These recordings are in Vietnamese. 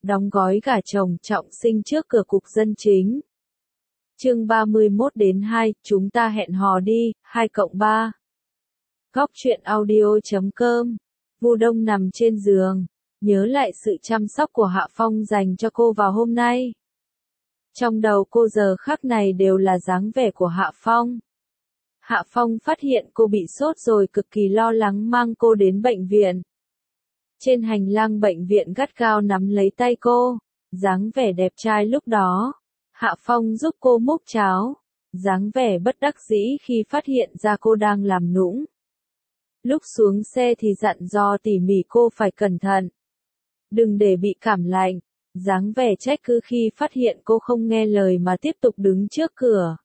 đóng gói gả chồng trọng sinh trước cửa cục dân chính. Chương 31-2, chúng ta hẹn hò đi, 2+3. Góc truyện audio.com. Vu Đông nằm trên giường, nhớ lại sự chăm sóc của Hạ Phong dành cho cô vào hôm nay. Trong đầu cô giờ khắc này đều là dáng vẻ của Hạ Phong. Hạ Phong phát hiện cô bị sốt rồi cực kỳ lo lắng mang cô đến bệnh viện. Trên hành lang bệnh viện gắt gao nắm lấy tay cô, dáng vẻ đẹp trai lúc đó. Hạ Phong giúp cô múc cháo, dáng vẻ bất đắc dĩ khi phát hiện ra cô đang làm nũng. Lúc xuống xe thì dặn dò tỉ mỉ cô phải cẩn thận, đừng để bị cảm lạnh, dáng vẻ trách cứ khi phát hiện cô không nghe lời mà tiếp tục đứng trước cửa.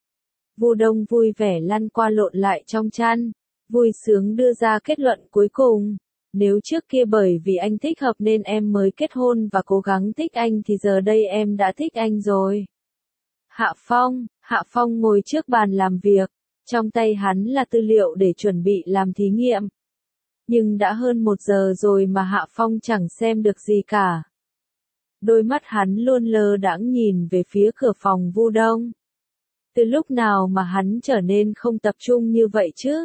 Vu Đông vui vẻ lăn qua lộn lại trong chăn, vui sướng đưa ra kết luận cuối cùng. Nếu trước kia bởi vì anh thích hợp nên em mới kết hôn và cố gắng thích anh thì giờ đây em đã thích anh rồi. Hạ Phong ngồi trước bàn làm việc, trong tay hắn là tư liệu để chuẩn bị làm thí nghiệm. Nhưng đã hơn 1 giờ rồi mà Hạ Phong chẳng xem được gì cả. Đôi mắt hắn luôn lơ đãng nhìn về phía cửa phòng Vu Đông. Từ lúc nào mà hắn trở nên không tập trung như vậy chứ?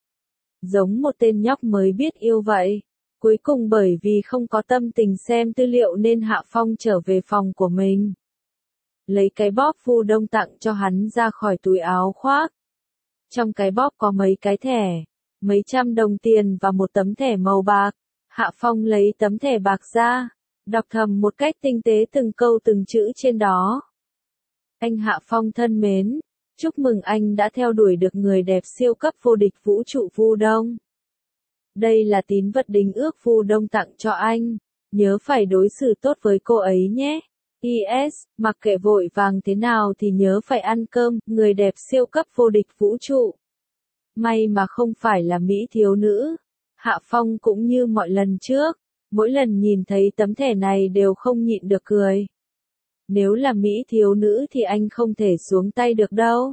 Giống một tên nhóc mới biết yêu vậy. Cuối cùng bởi vì không có tâm tình xem tư liệu nên Hạ Phong trở về phòng của mình. Lấy cái bóp Vu Đông tặng cho hắn ra khỏi túi áo khoác. Trong cái bóp có mấy cái thẻ, mấy trăm đồng tiền và một tấm thẻ màu bạc. Hạ Phong lấy tấm thẻ bạc ra, đọc thầm một cách tinh tế từng câu từng chữ trên đó. Anh Hạ Phong thân mến, chúc mừng anh đã theo đuổi được người đẹp siêu cấp vô địch vũ trụ Vu Đông. Đây là tín vật đính ước Vu Đông tặng cho anh, nhớ phải đối xử tốt với cô ấy nhé. PS, mặc kệ vội vàng thế nào thì nhớ phải ăn cơm, người đẹp siêu cấp vô địch vũ trụ. May mà không phải là mỹ thiếu nữ. Hạ Phong cũng như mọi lần trước, mỗi lần nhìn thấy tấm thẻ này đều không nhịn được cười. Nếu là mỹ thiếu nữ thì anh không thể xuống tay được đâu.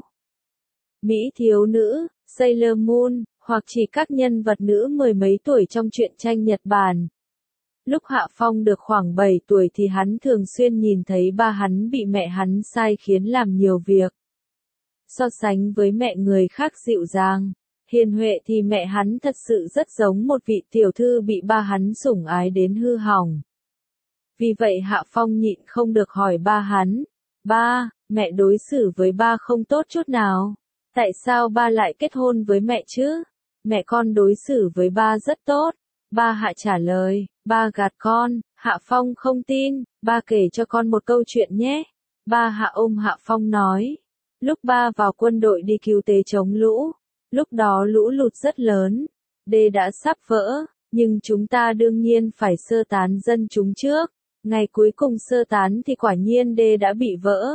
Mỹ thiếu nữ, Sailor Moon, hoặc chỉ các nhân vật nữ mười mấy tuổi trong truyện tranh Nhật Bản. Lúc Hạ Phong được khoảng 7 tuổi thì hắn thường xuyên nhìn thấy ba hắn bị mẹ hắn sai khiến làm nhiều việc. So sánh với mẹ người khác dịu dàng, hiền huệ thì mẹ hắn thật sự rất giống một vị tiểu thư bị ba hắn sủng ái đến hư hỏng. Vì vậy Hạ Phong nhịn không được hỏi ba hắn, ba, mẹ đối xử với ba không tốt chút nào. Tại sao ba lại kết hôn với mẹ chứ? Mẹ con đối xử với ba rất tốt. Ba Hạ trả lời, ba gạt con. Hạ Phong không tin, ba kể cho con một câu chuyện nhé. Ba Hạ ôm Hạ Phong nói, lúc ba vào quân đội đi cứu tế chống lũ, lúc đó lũ lụt rất lớn, đê đã sắp vỡ, nhưng chúng ta đương nhiên phải sơ tán dân chúng trước. Ngày cuối cùng sơ tán thì quả nhiên đê đã bị vỡ.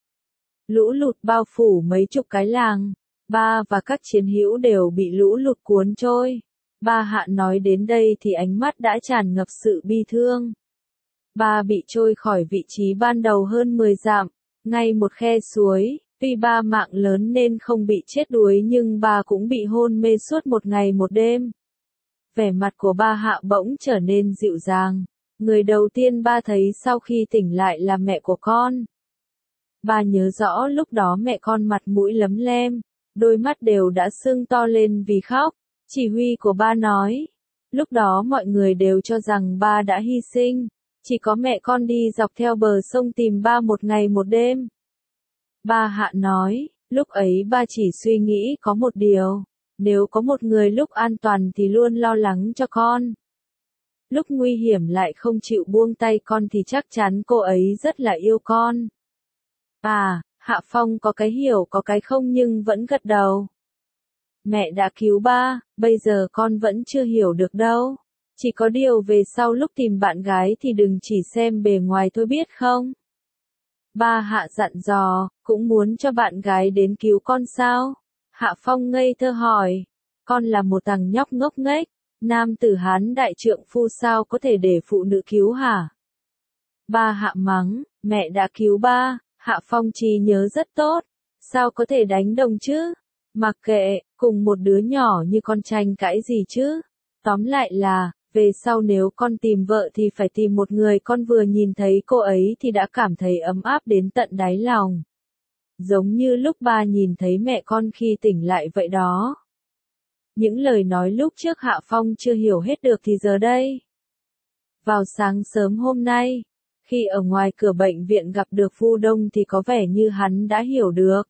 Lũ lụt bao phủ mấy chục cái làng, ba và các chiến hữu đều bị lũ lụt cuốn trôi. Ba Hạ nói đến đây thì ánh mắt đã tràn ngập sự bi thương. Ba bị trôi khỏi vị trí ban đầu hơn 10 dặm, ngay một khe suối, tuy ba mạng lớn nên không bị chết đuối nhưng ba cũng bị hôn mê suốt 1 ngày 1 đêm. Vẻ mặt của ba Hạ bỗng trở nên dịu dàng. Người đầu tiên ba thấy sau khi tỉnh lại là mẹ của con. Ba nhớ rõ lúc đó mẹ con mặt mũi lấm lem, đôi mắt đều đã sưng to lên vì khóc. Chỉ huy của ba nói, lúc đó mọi người đều cho rằng ba đã hy sinh, chỉ có mẹ con đi dọc theo bờ sông tìm ba 1 ngày 1 đêm. Ba Hạ nói, lúc ấy ba chỉ suy nghĩ có một điều, nếu có một người lúc an toàn thì luôn lo lắng cho con. Lúc nguy hiểm lại không chịu buông tay con thì chắc chắn cô ấy rất là yêu con. Hạ Phong có cái hiểu có cái không nhưng vẫn gật đầu. Mẹ đã cứu ba, bây giờ con vẫn chưa hiểu được đâu. Chỉ có điều về sau lúc tìm bạn gái thì đừng chỉ xem bề ngoài thôi biết không? Ba Hạ dặn dò, cũng muốn cho bạn gái đến cứu con sao? Hạ Phong ngây thơ hỏi, con là một thằng nhóc ngốc nghếch, nam tử Hán đại trượng phu sao có thể để phụ nữ cứu hả? Ba Hạ mắng, mẹ đã cứu ba, Hạ Phong trí nhớ rất tốt, sao có thể đánh đồng chứ? Mặc kệ, cùng một đứa nhỏ như con tranh cãi gì chứ? Tóm lại là, Về sau nếu con tìm vợ thì phải tìm một người con vừa nhìn thấy cô ấy thì đã cảm thấy ấm áp đến tận đáy lòng. Giống như lúc ba nhìn thấy mẹ con khi tỉnh lại vậy đó. Những lời nói lúc trước Hạ Phong chưa hiểu hết được thì giờ đây. Vào sáng sớm hôm nay, khi ở ngoài cửa bệnh viện gặp được Vu Đông thì có vẻ như hắn đã hiểu được.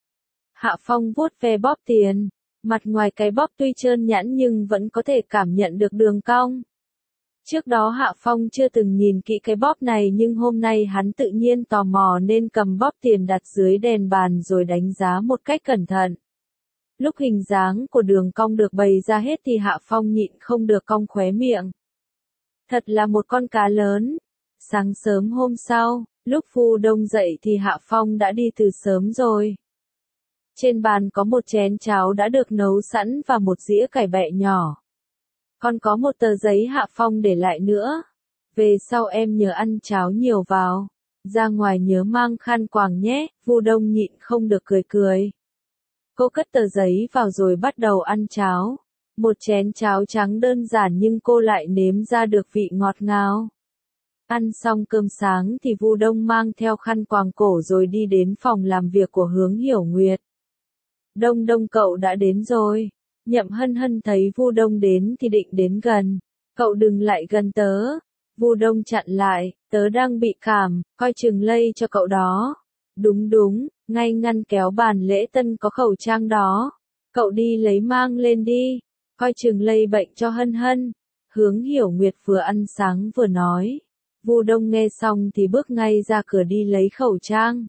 Hạ Phong vuốt ve bóp tiền, mặt ngoài cái bóp tuy trơn nhẵn nhưng vẫn có thể cảm nhận được đường cong. Trước đó Hạ Phong chưa từng nhìn kỹ cái bóp này nhưng hôm nay hắn tự nhiên tò mò nên cầm bóp tiền đặt dưới đèn bàn rồi đánh giá một cách cẩn thận. Lúc hình dáng của đường cong được bày ra hết thì Hạ Phong nhịn không được cong khóe miệng. Thật là một con cá lớn. Sáng sớm hôm sau, lúc Vu Đông dậy thì Hạ Phong đã đi từ sớm rồi. Trên bàn có một chén cháo đã được nấu sẵn và một dĩa cải bẹ nhỏ. Còn có một tờ giấy Hạ Phong để lại nữa. Về sau em nhớ ăn cháo nhiều vào. Ra ngoài nhớ mang khăn quàng nhé, Vu Đông nhịn không được cười cười. Cô cất tờ giấy vào rồi bắt đầu ăn cháo. Một chén cháo trắng đơn giản nhưng cô lại nếm ra được vị ngọt ngào. Ăn xong cơm sáng thì Vu Đông mang theo khăn quàng cổ rồi đi đến phòng làm việc của Hướng Hiểu Nguyệt. Đông Đông cậu đã đến rồi. Nhậm Hân Hân thấy Vu Đông đến thì định đến gần. Cậu đừng lại gần tớ. Vu Đông chặn lại, tớ đang bị cảm, coi chừng lây cho cậu đó. Đúng đúng, ngay ngăn kéo bàn lễ tân có khẩu trang đó. Cậu đi lấy mang lên đi, coi chừng lây bệnh cho Hân Hân. Hướng Hiểu Nguyệt vừa ăn sáng vừa nói. Vu Đông nghe xong thì bước ngay ra cửa đi lấy khẩu trang.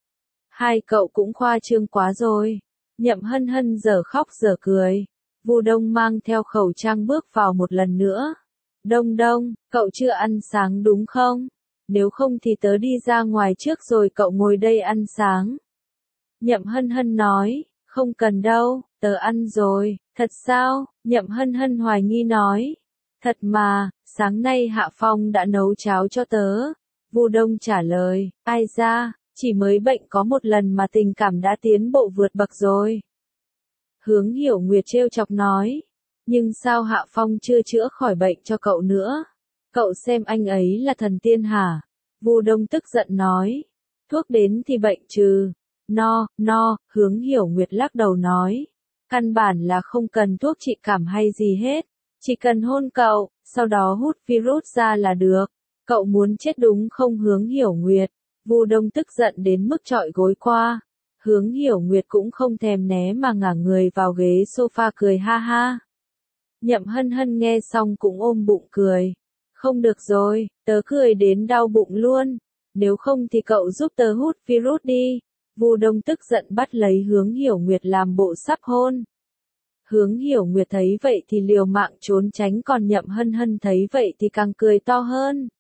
Hai cậu cũng khoa trương quá rồi. Nhậm Hân Hân giờ khóc giờ cười. Vu Đông mang theo khẩu trang bước vào một lần nữa. Đông Đông, cậu chưa ăn sáng đúng không? Nếu không thì tớ đi ra ngoài trước rồi cậu ngồi đây ăn sáng. Nhậm Hân Hân nói, không cần đâu, tớ ăn rồi. Thật sao? Nhậm Hân Hân hoài nghi nói. Thật mà, sáng nay Hạ Phong đã nấu cháo cho tớ. Vu Đông trả lời, ai ra, chỉ mới bệnh có một lần mà tình cảm đã tiến bộ vượt bậc rồi. Hướng Hiểu Nguyệt trêu chọc nói, nhưng sao Hạ Phong chưa chữa khỏi bệnh cho cậu nữa? Cậu xem anh ấy là thần tiên hả? Vu Đông tức giận nói, thuốc đến thì bệnh trừ. No, Hướng Hiểu Nguyệt lắc đầu nói, căn bản là không cần thuốc trị cảm hay gì hết, chỉ cần hôn cậu, sau đó hút virus ra là được. Cậu muốn chết đúng không Hướng Hiểu Nguyệt? Vu Đông tức giận đến mức trọi gối qua. Hướng Hiểu Nguyệt cũng không thèm né mà ngả người vào ghế sofa cười ha ha. Nhậm Hân Hân nghe xong cũng ôm bụng cười. Không được rồi, tớ cười đến đau bụng luôn. Nếu không thì cậu giúp tớ hút virus đi. Vu Đông tức giận bắt lấy Hướng Hiểu Nguyệt làm bộ sắp hôn. Hướng Hiểu Nguyệt thấy vậy thì liều mạng trốn tránh, còn Nhậm Hân Hân thấy vậy thì càng cười to hơn.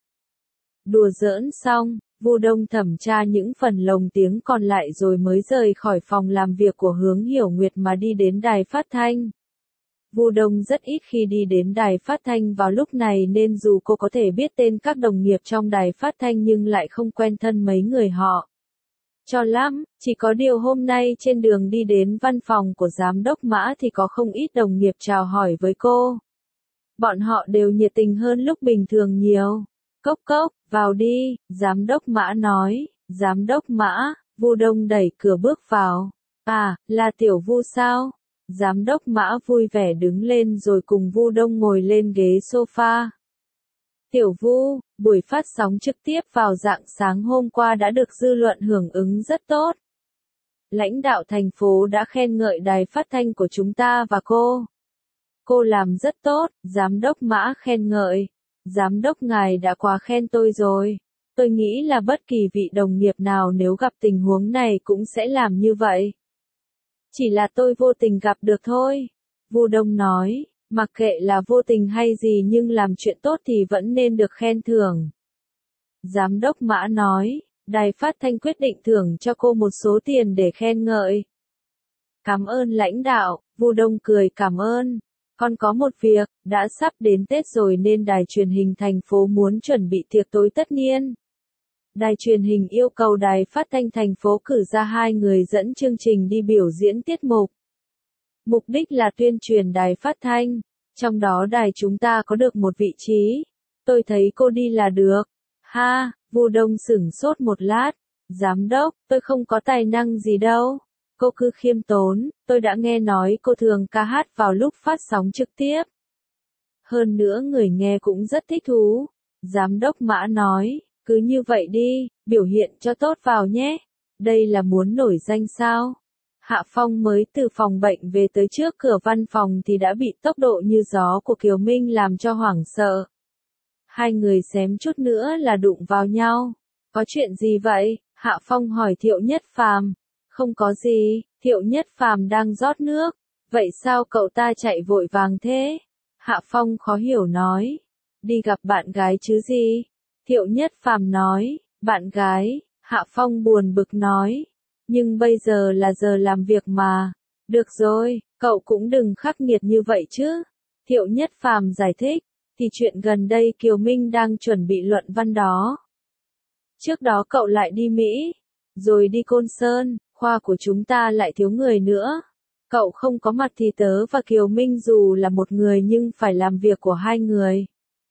Đùa giỡn xong, Vu Đông thẩm tra những phần lồng tiếng còn lại rồi mới rời khỏi phòng làm việc của Hướng Hiểu Nguyệt mà đi đến đài phát thanh. Vu Đông rất ít khi đi đến đài phát thanh vào lúc này nên dù cô có thể biết tên các đồng nghiệp trong đài phát thanh nhưng lại không quen thân mấy người họ. Cho lắm, chỉ có điều hôm nay trên đường đi đến văn phòng của giám đốc Mã thì có không ít đồng nghiệp chào hỏi với cô. Bọn họ đều nhiệt tình hơn lúc bình thường nhiều. Cốc cốc, vào đi, giám đốc Mã nói. Giám đốc Mã, Vu Đông đẩy cửa bước vào. À, là Tiểu Vu sao? Giám đốc Mã vui vẻ đứng lên rồi cùng Vu Đông ngồi lên ghế sofa. Tiểu Vu, buổi phát sóng trực tiếp vào rạng sáng hôm qua đã được dư luận hưởng ứng rất tốt. Lãnh đạo thành phố đã khen ngợi đài phát thanh của chúng ta và cô. Cô làm rất tốt, giám đốc Mã khen ngợi. Giám đốc ngài đã quá khen tôi rồi. Tôi nghĩ là bất kỳ vị đồng nghiệp nào nếu gặp tình huống này cũng sẽ làm như vậy. Chỉ là tôi vô tình gặp được thôi. Vu Đông nói, mặc kệ là vô tình hay gì nhưng làm chuyện tốt thì vẫn nên được khen thưởng. Giám đốc Mã nói, đài phát thanh quyết định thưởng cho cô một số tiền để khen ngợi. Cảm ơn lãnh đạo, Vu Đông cười cảm ơn. Còn có một việc, đã sắp đến Tết rồi nên đài truyền hình thành phố muốn chuẩn bị tiệc tối tất niên. Đài truyền hình yêu cầu đài phát thanh thành phố cử ra 2 người dẫn chương trình đi biểu diễn tiết mục. Mục đích là tuyên truyền đài phát thanh, Trong đó đài chúng ta có được một vị trí. Tôi thấy cô đi là được. Ha, Vu Đông sửng sốt một lát. Giám đốc, tôi không có tài năng gì đâu. Cô cứ khiêm tốn, tôi đã nghe nói cô thường ca hát vào lúc phát sóng trực tiếp. Hơn nữa người nghe cũng rất thích thú. Giám đốc Mã nói, cứ như vậy đi, biểu hiện cho tốt vào nhé. Đây là muốn nổi danh sao? Hạ Phong mới từ phòng bệnh về tới trước cửa văn phòng thì đã bị tốc độ như gió của Kiều Minh làm cho hoảng sợ. Hai người xém chút nữa là đụng vào nhau. Có chuyện gì vậy? Hạ Phong hỏi Thiệu Nhất Phàm. Không có gì, Thiệu Nhất Phàm đang rót nước. Vậy sao cậu ta chạy vội vàng thế? Hạ Phong khó hiểu nói. Đi gặp bạn gái chứ gì? Thiệu Nhất Phàm nói. Bạn gái? Hạ Phong buồn bực nói. Nhưng bây giờ là giờ làm việc mà. Được rồi, cậu cũng đừng khắc nghiệt như vậy chứ. Thiệu Nhất Phàm giải thích. Thì chuyện gần đây Kiều Minh đang chuẩn bị luận văn đó. Trước đó cậu lại đi Mỹ, rồi đi Côn Sơn, khoa của chúng ta lại thiếu người nữa. Cậu không có mặt thì tớ và Kiều Minh dù là một người nhưng phải làm việc của hai người.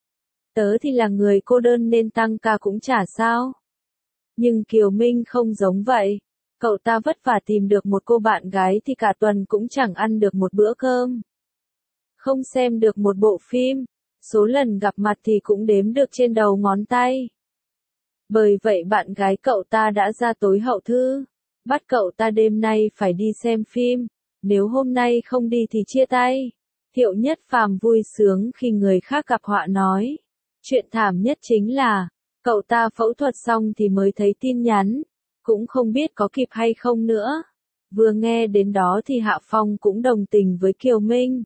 Tớ thì là người cô đơn nên tăng ca cũng chả sao. Nhưng Kiều Minh không giống vậy. Cậu ta vất vả tìm được một cô bạn gái thì cả tuần cũng chẳng ăn được một bữa cơm. Không xem được một bộ phim. Số lần gặp mặt thì cũng đếm được trên đầu ngón tay. Bởi vậy bạn gái cậu ta đã ra tối hậu thư. Bắt cậu ta đêm nay phải đi xem phim. Nếu hôm nay không đi thì chia tay. Thiệu Nhất Phàm vui sướng khi người khác gặp họa nói. Chuyện thảm nhất chính là, cậu ta phẫu thuật xong thì mới thấy tin nhắn. Cũng không biết có kịp hay không nữa. Vừa nghe đến đó thì Hạ Phong cũng đồng tình với Kiều Minh.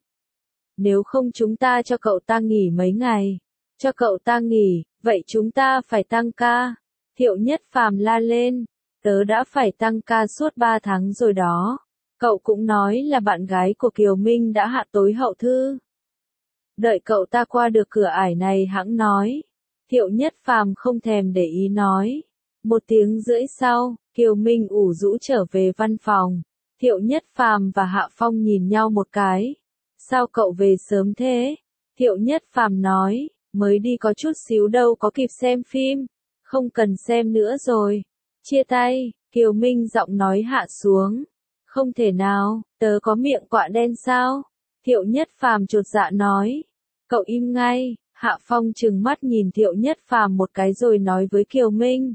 Nếu không chúng ta cho cậu ta nghỉ mấy ngày. Cho cậu ta nghỉ, vậy chúng ta phải tăng ca. Thiệu Nhất Phàm la lên. Tớ đã phải tăng ca suốt 3 tháng rồi đó. Cậu cũng nói là bạn gái của Kiều Minh đã hạ tối hậu thư. Đợi cậu ta qua được cửa ải này hẵng nói. Thiệu Nhất Phàm không thèm để ý nói. 1 tiếng rưỡi sau, Kiều Minh ủ rũ trở về văn phòng. Thiệu Nhất Phàm và Hạ Phong nhìn nhau một cái. Sao cậu về sớm thế? Thiệu Nhất Phàm nói, mới đi có chút xíu đâu có kịp xem phim. Không cần xem nữa rồi. Chia tay, Kiều Minh giọng nói hạ xuống. Không thể nào, tớ có miệng quạ đen sao? Thiệu Nhất Phàm chột dạ nói. Cậu im ngay. Hạ Phong trừng mắt nhìn Thiệu Nhất Phàm một cái rồi nói với Kiều Minh.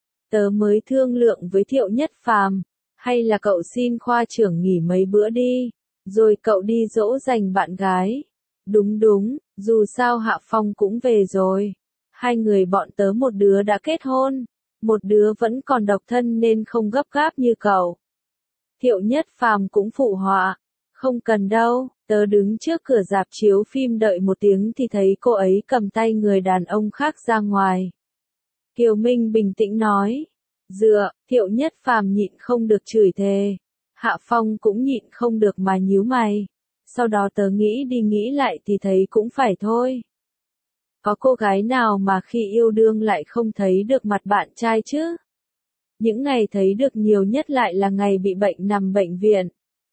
Tớ mới thương lượng với Thiệu Nhất Phàm. Hay là cậu xin khoa trưởng nghỉ mấy bữa đi. Rồi cậu đi dỗ dành bạn gái. Đúng đúng, dù sao Hạ Phong cũng về rồi. Hai người bọn tớ một đứa đã kết hôn. Một đứa vẫn còn độc thân nên không gấp gáp như cậu. Thiệu Nhất Phàm cũng phụ họa. Không cần đâu, tớ đứng trước cửa rạp chiếu phim đợi 1 tiếng thì thấy cô ấy cầm tay người đàn ông khác ra ngoài. Kiều Minh bình tĩnh nói. Dựa, Thiệu Nhất Phàm nhịn không được chửi thề. Hạ Phong cũng nhịn không được mà nhíu mày. Sau đó tớ nghĩ đi nghĩ lại thì thấy cũng phải thôi. Có cô gái nào mà khi yêu đương lại không thấy được mặt bạn trai chứ? Những ngày thấy được nhiều nhất lại là ngày bị bệnh nằm bệnh viện.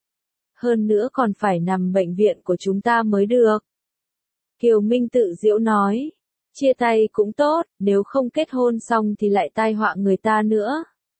Hơn nữa còn phải nằm bệnh viện của chúng ta mới được. Kiều Minh tự giễu nói. Chia tay cũng tốt, nếu không kết hôn xong thì lại tai họa người ta nữa.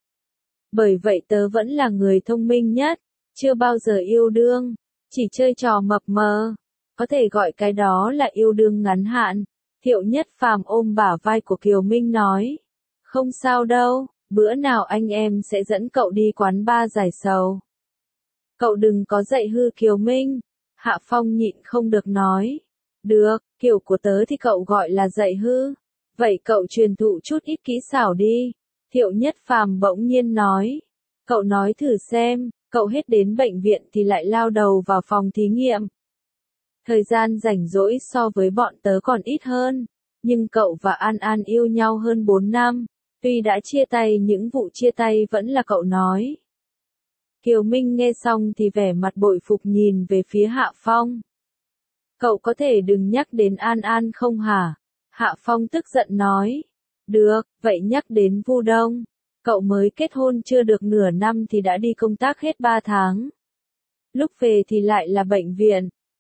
Bởi vậy tớ vẫn là người thông minh nhất, chưa bao giờ yêu đương, chỉ chơi trò mập mờ. Có thể gọi cái đó là yêu đương ngắn hạn. Thiệu Nhất Phàm ôm bả vai của Kiều Minh nói. Không sao đâu, bữa nào anh em sẽ dẫn cậu đi quán bar giải sầu. Cậu đừng có dạy hư Kiều Minh. Hạ Phong nhịn không được nói. Được, kiểu của tớ thì cậu gọi là dạy hư. Vậy cậu truyền thụ chút ít kỹ xảo đi. Thiệu Nhất Phàm bỗng nhiên nói. Cậu nói thử xem, cậu hết đến bệnh viện thì lại lao đầu vào phòng thí nghiệm. Thời gian rảnh rỗi so với bọn tớ còn ít hơn. Nhưng cậu và An An yêu nhau hơn 4 năm. Tuy đã chia tay những vụ chia tay vẫn là cậu nói. Kiều Minh nghe xong thì vẻ mặt bội phục nhìn về phía Hạ Phong. Cậu có thể đừng nhắc đến An An không hả? Hạ Phong tức giận nói. Được, vậy nhắc đến Vu Đông. Cậu mới kết hôn chưa được nửa năm thì đã đi công tác hết 3 tháng. Lúc về thì lại là bệnh viện.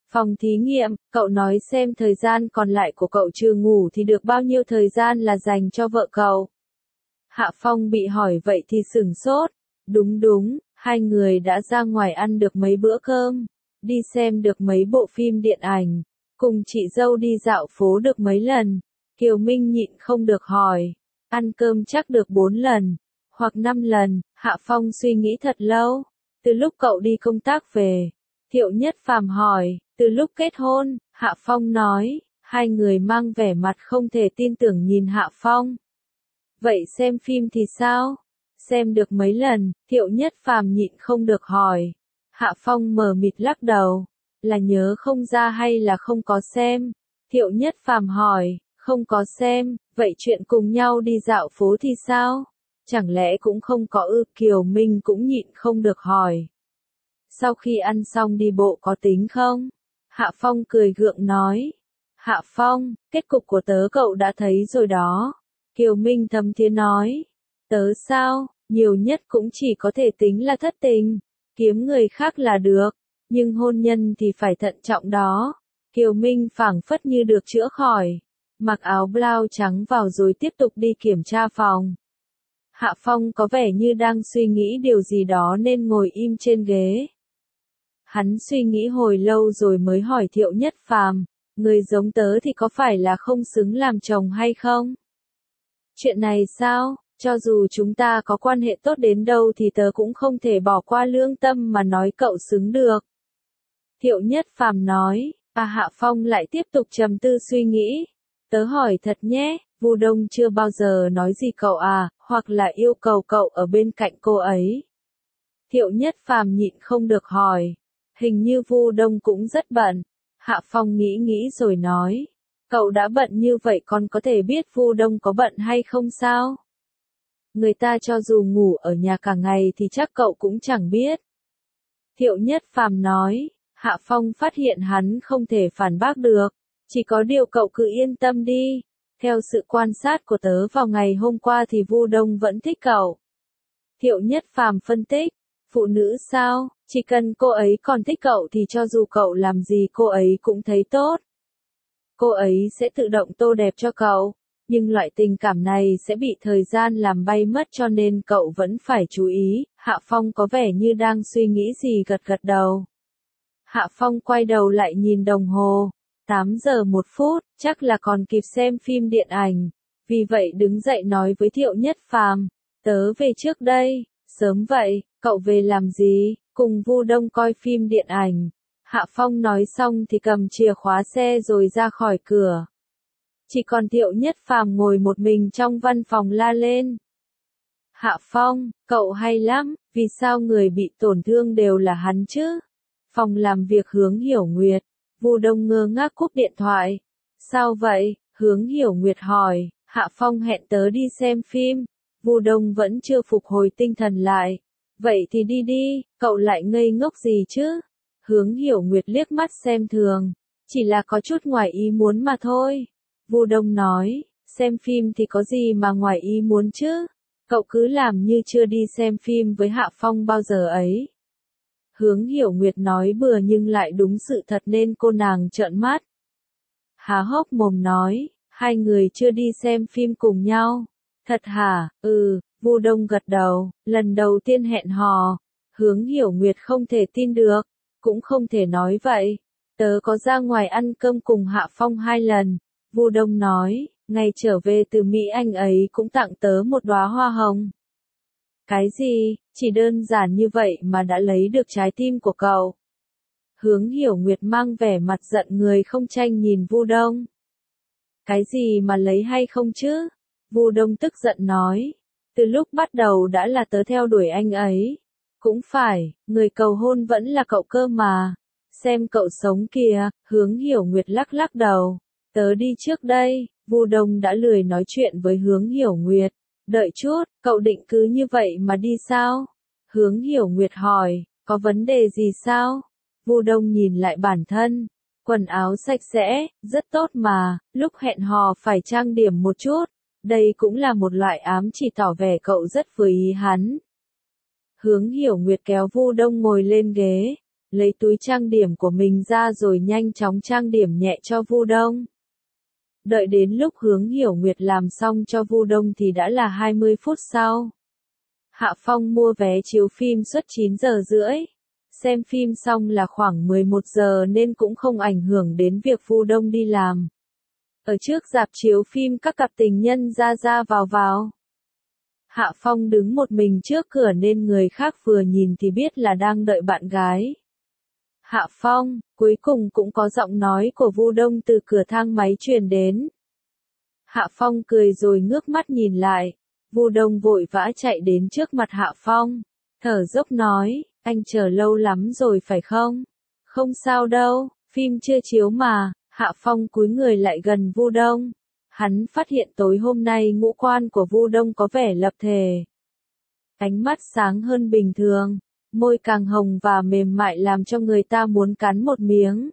Phòng thí nghiệm, cậu nói xem thời gian còn lại của cậu trừ ngủ thì được bao nhiêu thời gian là dành cho vợ cậu. Hạ Phong bị hỏi vậy thì sửng sốt. Đúng đúng, hai người đã ra ngoài ăn được mấy bữa cơm, đi xem được mấy bộ phim điện ảnh, cùng chị dâu đi dạo phố được mấy lần. Kiều Minh nhịn không được hỏi, ăn cơm chắc được 4 lần, hoặc 5 lần, Hạ Phong suy nghĩ thật lâu. Từ lúc cậu đi công tác về, Thiệu Nhất Phàm hỏi, từ lúc kết hôn, Hạ Phong nói, hai người mang vẻ mặt không thể tin tưởng nhìn Hạ Phong. Vậy xem phim thì sao? Xem được mấy lần, Thiệu Nhất Phàm nhịn không được hỏi. Hạ Phong mờ mịt lắc đầu, là nhớ không ra hay là không có xem? Thiệu Nhất Phàm hỏi, không có xem, vậy chuyện cùng nhau đi dạo phố thì sao? Chẳng lẽ cũng không có ư? Kiều Minh cũng nhịn không được hỏi. Sau khi ăn xong đi bộ có tính không? Hạ Phong cười gượng nói. Hạ Phong, kết cục của tớ cậu đã thấy rồi đó. Kiều Minh thầm thía nói. Tớ sao, nhiều nhất cũng chỉ có thể tính là thất tình. Kiếm người khác là được, nhưng hôn nhân thì phải thận trọng đó. Kiều Minh phảng phất như được chữa khỏi. Mặc áo blau trắng vào rồi tiếp tục đi kiểm tra phòng. Hạ Phong có vẻ như đang suy nghĩ điều gì đó nên ngồi im trên ghế. Hắn suy nghĩ hồi lâu rồi mới hỏi Thiệu Nhất Phàm, người giống tớ thì có phải là không xứng làm chồng hay không? Chuyện này sao, cho dù chúng ta có quan hệ tốt đến đâu thì tớ cũng không thể bỏ qua lương tâm mà nói cậu xứng được. Thiệu Nhất Phàm nói, Hạ Phong lại tiếp tục trầm tư suy nghĩ. Tớ hỏi thật nhé, Vu Đông chưa bao giờ nói gì cậu à, hoặc là yêu cầu cậu ở bên cạnh cô ấy. Thiệu Nhất Phàm nhịn không được hỏi. Hình như Vu Đông cũng rất bận. Hạ Phong nghĩ nghĩ rồi nói. Cậu đã bận như vậy còn có thể biết Vu Đông có bận hay không sao? Người ta cho dù ngủ ở nhà cả ngày thì chắc cậu cũng chẳng biết. Thiệu Nhất Phàm nói. Hạ Phong phát hiện hắn không thể phản bác được. Chỉ có điều cậu cứ yên tâm đi. Theo sự quan sát của tớ vào ngày hôm qua thì Vu Đông vẫn thích cậu. Thiệu Nhất Phàm phân tích. Phụ nữ sao, chỉ cần cô ấy còn thích cậu thì cho dù cậu làm gì cô ấy cũng thấy tốt. Cô ấy sẽ tự động tô đẹp cho cậu, nhưng loại tình cảm này sẽ bị thời gian làm bay mất cho nên cậu vẫn phải chú ý. Hạ Phong có vẻ như đang suy nghĩ gì gật gật đầu. Hạ Phong quay đầu lại nhìn đồng hồ, 8 giờ 1 phút, chắc là còn kịp xem phim điện ảnh. Vì vậy đứng dậy nói với Thiệu Nhất Phàm, tớ về trước đây. Sớm vậy, cậu về làm gì? Cùng Vu Đông coi phim điện ảnh. Hạ Phong nói xong thì cầm chìa khóa xe rồi ra khỏi cửa. Chỉ còn Thiệu Nhất Phàm ngồi một mình trong văn phòng la lên. Hạ Phong, cậu hay lắm, vì sao người bị tổn thương đều là hắn chứ? Phòng làm việc Hướng Hiểu Nguyệt. Vu Đông ngơ ngác cúp điện thoại. Sao vậy? Hướng Hiểu Nguyệt hỏi. Hạ Phong hẹn tớ đi xem phim. Vu Đông vẫn chưa phục hồi tinh thần lại. Vậy thì đi đi, cậu lại ngây ngốc gì chứ? Hướng Hiểu Nguyệt liếc mắt xem thường. Chỉ là có chút ngoài ý muốn mà thôi. Vu Đông nói, xem phim thì có gì mà ngoài ý muốn chứ? Cậu cứ làm như chưa đi xem phim với Hạ Phong bao giờ ấy. Hướng Hiểu Nguyệt nói bừa nhưng lại đúng sự thật nên cô nàng trợn mắt. Há hốc mồm nói, hai người chưa đi xem phim cùng nhau. Thật hả? Vu Đông gật đầu, lần đầu tiên hẹn hò. Hướng Hiểu Nguyệt không thể tin được, cũng không thể nói vậy. Tớ có ra ngoài ăn cơm cùng Hạ Phong 2 lần. Vu Đông nói, ngày trở về từ Mỹ anh ấy cũng tặng tớ một đóa hoa hồng. Cái gì, chỉ đơn giản như vậy mà đã lấy được trái tim của cậu. Hướng Hiểu Nguyệt mang vẻ mặt giận người không tranh nhìn Vu Đông. Cái gì mà lấy hay không chứ? Vu Đông tức giận nói. Từ lúc bắt đầu đã là tớ theo đuổi anh ấy. Cũng phải, người cầu hôn vẫn là cậu cơ mà. Xem cậu sống kìa, Hướng Hiểu Nguyệt lắc lắc đầu. Tớ đi trước đây, Vu Đông đã lười nói chuyện với Hướng Hiểu Nguyệt. Đợi chút, cậu định cứ như vậy mà đi sao? Hướng Hiểu Nguyệt hỏi, có vấn đề gì sao? Vu Đông nhìn lại bản thân. Quần áo sạch sẽ, rất tốt mà, lúc hẹn hò phải trang điểm một chút. Đây cũng là một loại ám chỉ tỏ vẻ cậu rất vừa ý hắn. Hướng Hiểu Nguyệt kéo Vu Đông ngồi lên ghế. lấy túi trang điểm của mình ra rồi nhanh chóng trang điểm nhẹ cho Vu Đông. Đợi đến lúc Hướng Hiểu Nguyệt làm xong cho Vu Đông thì đã là 20 phút sau. Hạ Phong mua vé chiếu phim suất 9 giờ rưỡi. Xem phim xong là khoảng 11 giờ nên cũng không ảnh hưởng đến việc Vu Đông đi làm. Ở trước rạp chiếu phim các cặp tình nhân ra ra vào vào. Hạ Phong đứng một mình trước cửa nên người khác vừa nhìn thì biết là đang đợi bạn gái. Hạ Phong, cuối cùng cũng có giọng nói của Vu Đông từ cửa thang máy truyền đến. Hạ Phong cười rồi ngước mắt nhìn lại. Vu Đông vội vã chạy đến trước mặt Hạ Phong, thở dốc nói, anh chờ lâu lắm rồi phải không? Không sao đâu, phim chưa chiếu mà. Hạ Phong cúi người lại gần Vu Đông. Hắn phát hiện tối hôm nay ngũ quan của Vu Đông có vẻ lập thể. Ánh mắt sáng hơn bình thường, môi càng hồng và mềm mại làm cho người ta muốn cắn một miếng.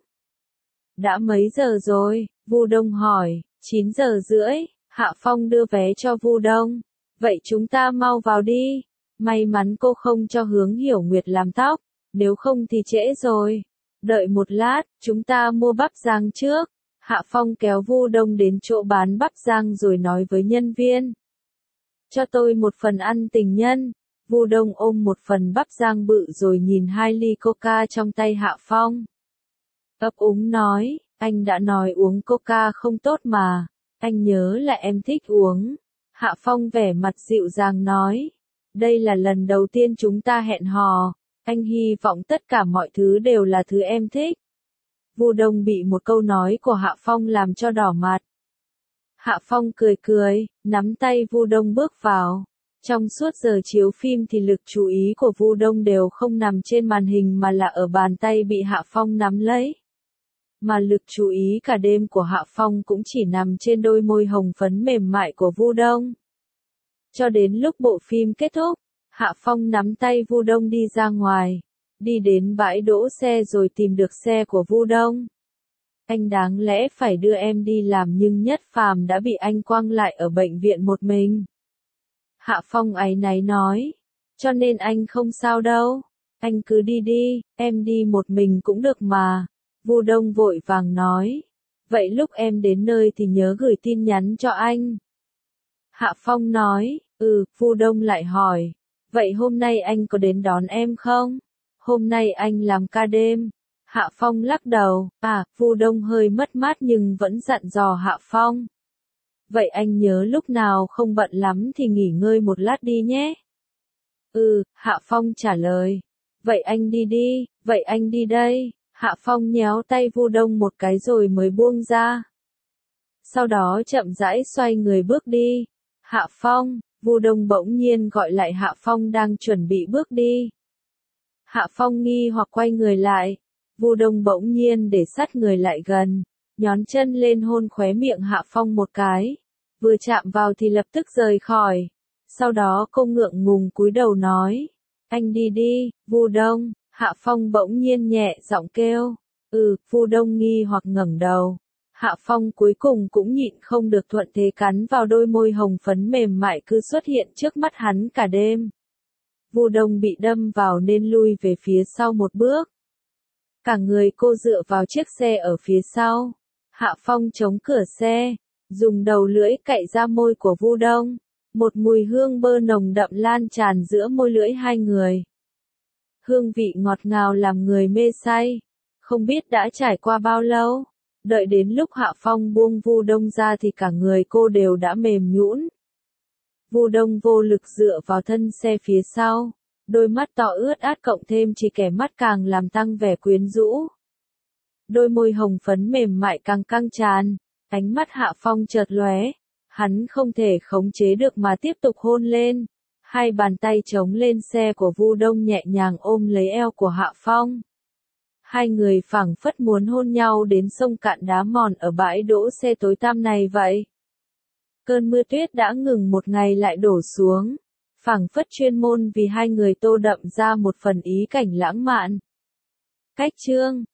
Đã mấy giờ rồi? Vu Đông hỏi. 9 giờ rưỡi. Hạ Phong đưa vé cho Vu Đông. Vậy chúng ta mau vào đi. May mắn cô không cho Hướng Hiểu Nguyệt làm tóc, nếu không thì trễ rồi. Đợi một lát, chúng ta mua bắp rang trước. Hạ Phong kéo Vu Đông đến chỗ bán bắp rang rồi nói với nhân viên. Cho tôi một phần ăn tình nhân. Vu Đông ôm một phần bắp rang bự rồi nhìn 2 ly coca trong tay Hạ Phong. Ấp úng nói, anh đã nói uống coca không tốt mà. Anh nhớ là em thích uống. Hạ Phong vẻ mặt dịu dàng nói. Đây là lần đầu tiên chúng ta hẹn hò. Anh hy vọng tất cả mọi thứ đều là thứ em thích. Vu Đông bị một câu nói của Hạ Phong làm cho đỏ mặt. Hạ Phong cười cười, nắm tay Vu Đông bước vào. Trong suốt giờ chiếu phim thì lực chú ý của Vu Đông đều không nằm trên màn hình mà là ở bàn tay bị Hạ Phong nắm lấy. Mà lực chú ý cả đêm của Hạ Phong cũng chỉ nằm trên đôi môi hồng phấn mềm mại của Vu Đông. Cho đến lúc bộ phim kết thúc, Hạ Phong nắm tay Vu Đông đi ra ngoài, đi đến bãi đỗ xe rồi tìm được xe của Vu Đông. Anh đáng lẽ phải đưa em đi làm nhưng Nhất Phàm đã bị anh quăng lại ở bệnh viện một mình. Hạ Phong áy náy nói, cho nên anh không sao đâu, anh cứ đi đi, em đi một mình cũng được mà. Vu Đông vội vàng nói, vậy lúc em đến nơi thì nhớ gửi tin nhắn cho anh. Hạ Phong nói, Vu Đông lại hỏi, vậy hôm nay anh có đến đón em không? Hôm nay anh làm ca đêm. Hạ Phong lắc đầu, Vu Đông hơi mất mát nhưng vẫn dặn dò Hạ Phong. Vậy anh nhớ lúc nào không bận lắm thì nghỉ ngơi một lát đi nhé. Hạ Phong trả lời. Vậy anh đi đi, vậy anh đi đây. Hạ Phong nhéo tay Vu Đông một cái rồi mới buông ra. Sau đó chậm rãi xoay người bước đi. Hạ Phong, Vu Đông bỗng nhiên gọi lại Hạ Phong đang chuẩn bị bước đi. Hạ Phong nghi hoặc quay người lại. Vu Đông bỗng nhiên để sát người lại gần, nhón chân lên hôn khóe miệng Hạ Phong một cái. Vừa chạm vào thì lập tức rời khỏi. Sau đó cô ngượng ngùng cúi đầu nói, anh đi đi, Vu Đông. Hạ Phong bỗng nhiên nhẹ giọng kêu, Vu Đông nghi hoặc ngẩng đầu. Hạ Phong cuối cùng cũng nhịn không được thuận thế cắn vào đôi môi hồng phấn mềm mại cứ xuất hiện trước mắt hắn cả đêm. Vu Đông bị đâm vào nên lui về phía sau một bước. Cả người cô dựa vào chiếc xe ở phía sau. Hạ Phong chống cửa xe, dùng đầu lưỡi cạy ra môi của Vu Đông. Một mùi hương bơ nồng đậm lan tràn giữa môi lưỡi hai người. Hương vị ngọt ngào làm người mê say. Không biết đã trải qua bao lâu. Đợi đến lúc Hạ Phong buông Vu Đông ra thì cả người cô đều đã mềm nhũn. Vu Đông vô lực dựa vào thân xe phía sau. Đôi mắt to ướt át cộng thêm chỉ kẻ mắt càng làm tăng vẻ quyến rũ. Đôi môi hồng phấn mềm mại càng căng tràn. Ánh mắt Hạ Phong chợt lóe. Hắn không thể khống chế được mà tiếp tục hôn lên. Hai bàn tay chống lên xe của Vu Đông nhẹ nhàng ôm lấy eo của Hạ Phong. Hai người phảng phất muốn hôn nhau đến sông cạn đá mòn ở bãi đỗ xe tối tăm này vậy. Cơn mưa tuyết đã ngừng một ngày lại đổ xuống. Phảng phất chuyên môn vì hai người tô đậm ra một phần ý cảnh lãng mạn. Cách chương